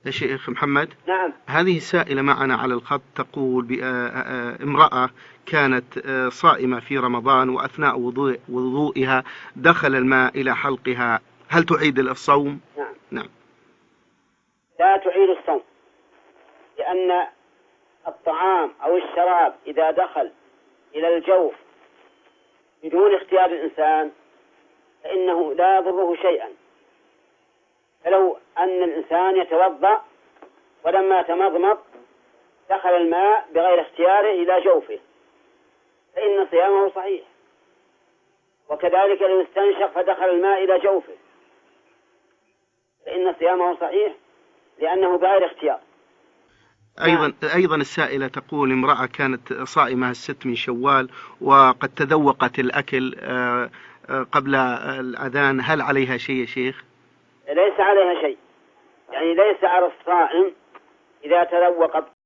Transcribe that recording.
يا شيخ محمد، نعم. هذه السائلة معنا على الخط تقول امرأة كانت صائمة في رمضان، وأثناء وضوئها دخل الماء إلى حلقها، هل تعيد الصوم؟ نعم. نعم. لا تعيد الصوم، لأن الطعام أو الشراب إذا دخل إلى الجوف بدون اختيار الإنسان فإنه لا يضره شيئا. فلو أن الإنسان يتوضأ ولما تمضمض دخل الماء بغير اختياره إلى جوفه فإن صيامه صحيح، وكذلك لو استنشق فدخل الماء إلى جوفه فإن صيامه صحيح لأنه بغير اختيار. أيضا السائلة تقول امرأة كانت صائمة 6 من شوال وقد تذوقت الأكل قبل الأذان، هل عليها شيء يا شيخ؟ ليس عليها شيء، يعني ليس على الصائم إذا تذوق